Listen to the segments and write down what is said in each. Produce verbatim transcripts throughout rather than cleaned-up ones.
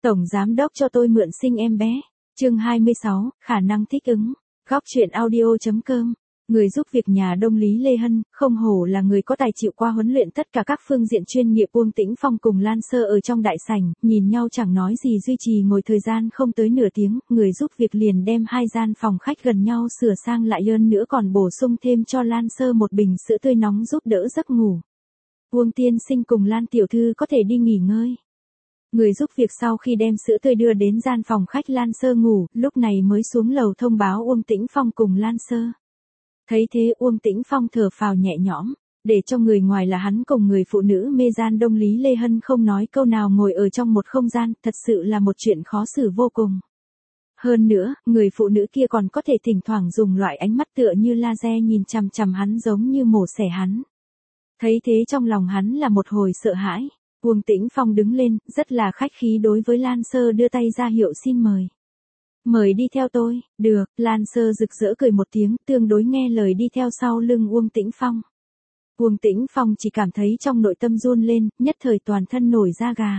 Tổng giám đốc cho tôi mượn sinh em bé. Chương hai mươi sáu, khả năng thích ứng. Góc truyện audio.com. Người giúp việc nhà Đông Lý Lê Hân, không hổ là người có tài chịu qua huấn luyện tất cả các phương diện chuyên nghiệp. Uông Tĩnh Phong cùng Lan Sơ ở trong đại sảnh, nhìn nhau chẳng nói gì duy trì ngồi thời gian không tới nửa tiếng, người giúp việc liền đem hai gian phòng khách gần nhau sửa sang lại, hơn nữa còn bổ sung thêm cho Lan Sơ một bình sữa tươi nóng giúp đỡ giấc ngủ. Uông tiên sinh cùng Lan tiểu thư có thể đi nghỉ ngơi. Người giúp việc sau khi đem sữa tươi đưa đến gian phòng khách Lan Sơ ngủ, lúc này mới xuống lầu thông báo Uông Tĩnh Phong cùng Lan Sơ. Thấy thế Uông Tĩnh Phong thở phào nhẹ nhõm, để cho người ngoài là hắn cùng người phụ nữ mê gian Đông Lý Lê Hân không nói câu nào ngồi ở trong một không gian, thật sự là một chuyện khó xử vô cùng. Hơn nữa, người phụ nữ kia còn có thể thỉnh thoảng dùng loại ánh mắt tựa như laser nhìn chằm chằm hắn giống như mổ xẻ hắn. Thấy thế trong lòng hắn là một hồi sợ hãi. Uông Tĩnh Phong đứng lên, rất là khách khí đối với Lan Sơ đưa tay ra hiệu xin mời. Mời đi theo tôi. Được. Lan Sơ rực rỡ cười một tiếng, tương đối nghe lời đi theo sau lưng Uông Tĩnh Phong. Uông Tĩnh Phong chỉ cảm thấy trong nội tâm run lên, nhất thời toàn thân nổi da gà.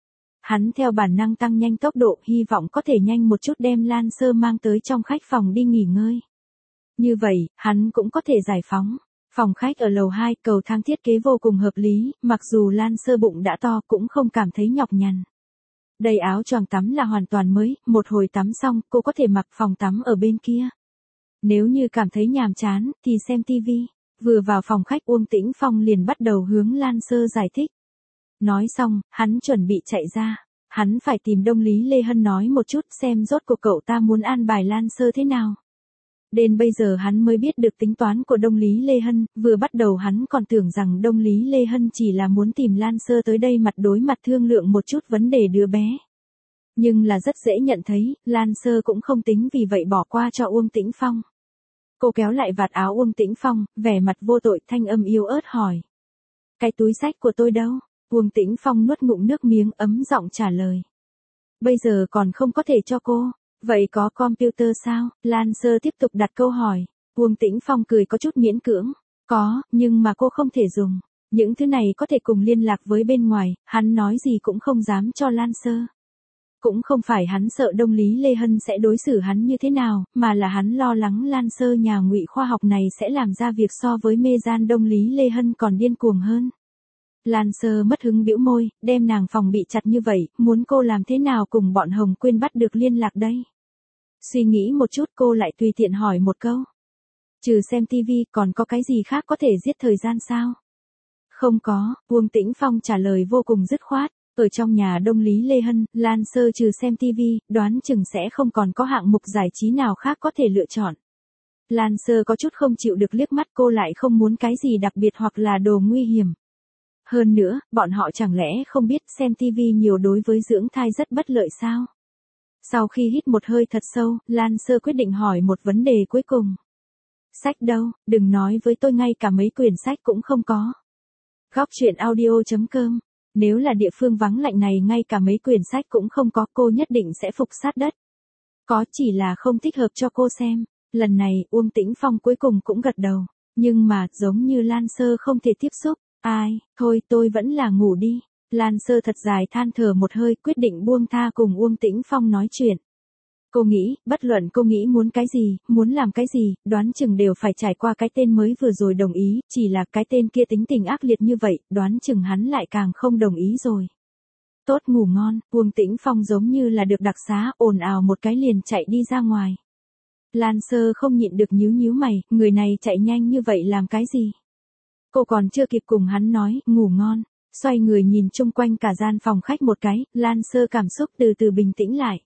Hắn theo bản năng tăng nhanh tốc độ, hy vọng có thể nhanh một chút đem Lan Sơ mang tới trong khách phòng đi nghỉ ngơi. Như vậy, hắn cũng có thể giải phóng. Phòng khách ở lầu hai, cầu thang thiết kế vô cùng hợp lý, mặc dù Lan Sơ bụng đã to cũng không cảm thấy nhọc nhằn. Đây áo choàng tắm là hoàn toàn mới, một hồi tắm xong cô có thể mặc phòng tắm ở bên kia. Nếu như cảm thấy nhàm chán thì xem tivi. Vừa vào phòng khách Uông Tĩnh Phong liền bắt đầu hướng Lan Sơ giải thích. Nói xong, hắn chuẩn bị chạy ra. Hắn phải tìm Đông Lý Lê Hân nói một chút xem rốt cuộc cậu ta muốn an bài Lan Sơ thế nào. Đến bây giờ hắn mới biết được tính toán của Đông Lý Lê Hân, vừa bắt đầu hắn còn tưởng rằng Đông Lý Lê Hân chỉ là muốn tìm Lan Sơ tới đây mặt đối mặt thương lượng một chút vấn đề đứa bé. Nhưng là rất dễ nhận thấy, Lan Sơ cũng không tính vì vậy bỏ qua cho Uông Tĩnh Phong. Cô kéo lại vạt áo Uông Tĩnh Phong, vẻ mặt vô tội, thanh âm yếu ớt hỏi. Cái túi xách của tôi đâu? Uông Tĩnh Phong nuốt ngụm nước miếng, ấm giọng trả lời. Bây giờ còn không có thể cho cô. Vậy có computer sao? Lan Sơ tiếp tục đặt câu hỏi. Uông Tĩnh Phong cười có chút miễn cưỡng. Có, nhưng mà cô không thể dùng. Những thứ này có thể cùng liên lạc với bên ngoài, hắn nói gì cũng không dám cho Lan Sơ. Cũng không phải hắn sợ Đông Lý Lê Hân sẽ đối xử hắn như thế nào, mà là hắn lo lắng Lan Sơ nhà ngụy khoa học này sẽ làm ra việc so với mê gian Đông Lý Lê Hân còn điên cuồng hơn. Lan Sơ mất hứng bĩu môi, đem nàng phòng bị chặt như vậy, muốn cô làm thế nào cùng bọn Hồng Quyên bắt được liên lạc đây? Suy nghĩ một chút cô lại tùy tiện hỏi một câu. Trừ xem tivi còn có cái gì khác có thể giết thời gian sao? Không có, Uông Tĩnh Phong trả lời vô cùng dứt khoát. Ở trong nhà Đông Lý Lê Hân, Lan Sơ trừ xem tivi, đoán chừng sẽ không còn có hạng mục giải trí nào khác có thể lựa chọn. Lan Sơ có chút không chịu được liếc mắt, cô lại không muốn cái gì đặc biệt hoặc là đồ nguy hiểm. Hơn nữa, bọn họ chẳng lẽ không biết xem tivi nhiều đối với dưỡng thai rất bất lợi sao? Sau khi hít một hơi thật sâu, Lan Sơ quyết định hỏi một vấn đề cuối cùng. Sách đâu, đừng nói với tôi ngay cả mấy quyển sách cũng không có. Góc truyện audio.com. Nếu là địa phương vắng lạnh này ngay cả mấy quyển sách cũng không có, cô nhất định sẽ phục sát đất. Có, chỉ là không thích hợp cho cô xem. Lần này Uông Tĩnh Phong cuối cùng cũng gật đầu. Nhưng mà giống như Lan Sơ không thể tiếp xúc. Ai, thôi tôi vẫn là ngủ đi. Lan Sơ thật dài than thở một hơi, quyết định buông tha cùng Uông Tĩnh Phong nói chuyện. Cô nghĩ, bất luận cô nghĩ muốn cái gì, muốn làm cái gì, đoán chừng đều phải trải qua cái tên mới vừa rồi đồng ý, chỉ là cái tên kia tính tình ác liệt như vậy, đoán chừng hắn lại càng không đồng ý rồi. Tốt, ngủ ngon. Uông Tĩnh Phong giống như là được đặc xá, ồn ào một cái liền chạy đi ra ngoài. Lan Sơ không nhịn được nhíu nhíu mày, người này chạy nhanh như vậy làm cái gì? Cô còn chưa kịp cùng hắn nói, ngủ ngon. Xoay người nhìn chung quanh cả gian phòng khách một cái, Lan Sơ cảm xúc từ từ bình tĩnh lại.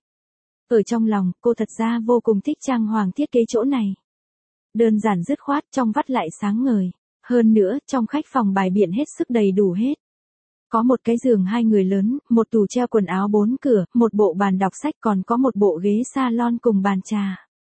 Ở trong lòng, cô thật ra vô cùng thích trang hoàng thiết kế chỗ này. Đơn giản dứt khoát, trong vắt lại sáng ngời. Hơn nữa, trong khách phòng bài biện hết sức đầy đủ hết. Có một cái giường hai người lớn, một tủ treo quần áo bốn cửa, một bộ bàn đọc sách, còn có một bộ ghế salon cùng bàn trà.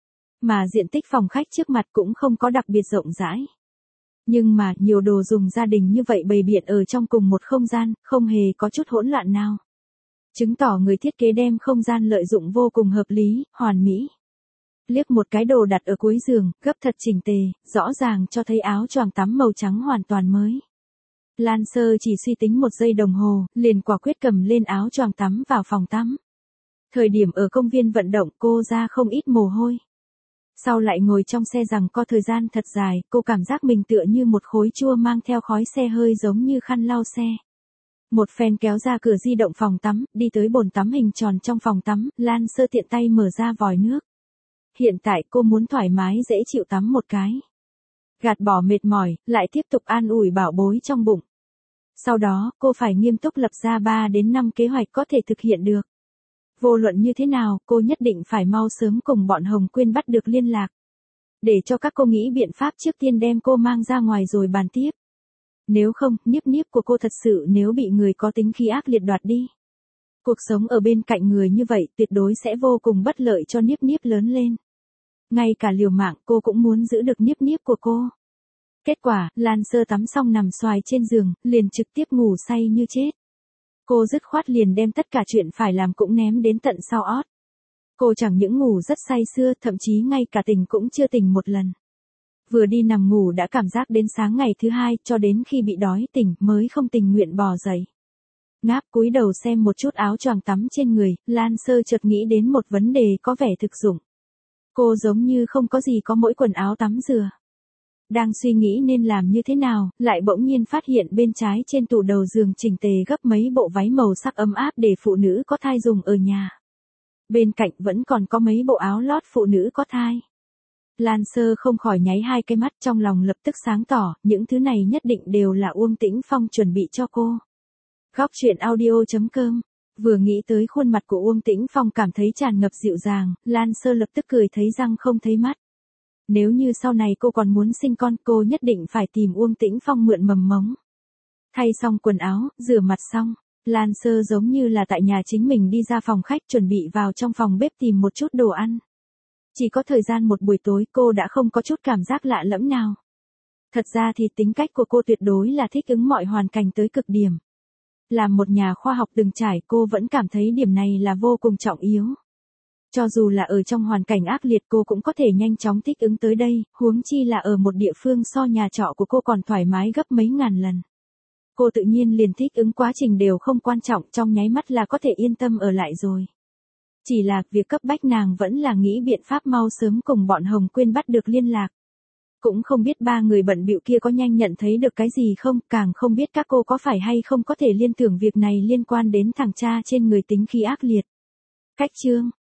Mà diện tích phòng khách trước mặt cũng không có đặc biệt rộng rãi. Nhưng mà, nhiều đồ dùng gia đình như vậy bày biện ở trong cùng một không gian, không hề có chút hỗn loạn nào. Chứng tỏ người thiết kế đem không gian lợi dụng vô cùng hợp lý, hoàn mỹ. Liếc một cái đồ đặt ở cuối giường, gấp thật chỉnh tề, rõ ràng cho thấy áo choàng tắm màu trắng hoàn toàn mới. Lan Sơ chỉ suy tính một giây đồng hồ, liền quả quyết cầm lên áo choàng tắm vào phòng tắm. Thời điểm ở công viên vận động cô ra không ít mồ hôi. Sau lại ngồi trong xe rằng có thời gian thật dài, cô cảm giác mình tựa như một khối chua mang theo khói xe hơi giống như khăn lau xe. Một phen kéo ra cửa di động phòng tắm, đi tới bồn tắm hình tròn trong phòng tắm, Lan Sơ tiện tay mở ra vòi nước. Hiện tại cô muốn thoải mái dễ chịu tắm một cái. Gạt bỏ mệt mỏi, lại tiếp tục an ủi bảo bối trong bụng. Sau đó, cô phải nghiêm túc lập ra ba đến năm kế hoạch có thể thực hiện được. Vô luận như thế nào, cô nhất định phải mau sớm cùng bọn Hồng Quyên bắt được liên lạc. Để cho các cô nghĩ biện pháp trước tiên đem cô mang ra ngoài rồi bàn tiếp. Nếu không, Niếp Niếp của cô thật sự nếu bị người có tính khí ác liệt đoạt đi. Cuộc sống ở bên cạnh người như vậy tuyệt đối sẽ vô cùng bất lợi cho Niếp Niếp lớn lên. Ngay cả liều mạng cô cũng muốn giữ được Niếp Niếp của cô. Kết quả, Lan Sơ tắm xong nằm xoài trên giường, liền trực tiếp ngủ say như chết. Cô dứt khoát liền đem tất cả chuyện phải làm cũng ném đến tận sau ót. Cô chẳng những ngủ rất say sưa, thậm chí ngay cả tỉnh cũng chưa tỉnh một lần. Vừa đi nằm ngủ đã cảm giác đến sáng ngày thứ hai, cho đến khi bị đói tỉnh mới không tình nguyện bò dậy. Ngáp cúi đầu xem một chút áo choàng tắm trên người, Lan Sơ chợt nghĩ đến một vấn đề có vẻ thực dụng. Cô giống như không có gì có mỗi quần áo tắm rửa. Đang suy nghĩ nên làm như thế nào, lại bỗng nhiên phát hiện bên trái trên tủ đầu giường chỉnh tề gấp mấy bộ váy màu sắc ấm áp để phụ nữ có thai dùng ở nhà. Bên cạnh vẫn còn có mấy bộ áo lót phụ nữ có thai. Lan Sơ không khỏi nháy hai cái mắt, trong lòng lập tức sáng tỏ, những thứ này nhất định đều là Uông Tĩnh Phong chuẩn bị cho cô. Góc truyện audio chấm com. Vừa nghĩ tới khuôn mặt của Uông Tĩnh Phong cảm thấy tràn ngập dịu dàng, Lan Sơ lập tức cười thấy răng không thấy mắt. Nếu như sau này cô còn muốn sinh con, cô nhất định phải tìm Uông Tĩnh Phong mượn mầm mống. Thay xong quần áo, rửa mặt xong, Lan Sơ giống như là tại nhà chính mình đi ra phòng khách chuẩn bị vào trong phòng bếp tìm một chút đồ ăn. Chỉ có thời gian một buổi tối cô đã không có chút cảm giác lạ lẫm nào. Thật ra thì tính cách của cô tuyệt đối là thích ứng mọi hoàn cảnh tới cực điểm. Làm một nhà khoa học từng trải cô vẫn cảm thấy điểm này là vô cùng trọng yếu. Cho dù là ở trong hoàn cảnh ác liệt cô cũng có thể nhanh chóng thích ứng tới đây, huống chi là ở một địa phương so nhà trọ của cô còn thoải mái gấp mấy ngàn lần. Cô tự nhiên liền thích ứng quá trình đều không quan trọng, trong nháy mắt là có thể yên tâm ở lại rồi. Chỉ là việc cấp bách nàng vẫn là nghĩ biện pháp mau sớm cùng bọn Hồng Quyên bắt được liên lạc. Cũng không biết ba người bận bịu kia có nhanh nhận thấy được cái gì không, càng không biết các cô có phải hay không có thể liên tưởng việc này liên quan đến thằng cha trên người tính khí ác liệt. Cách chương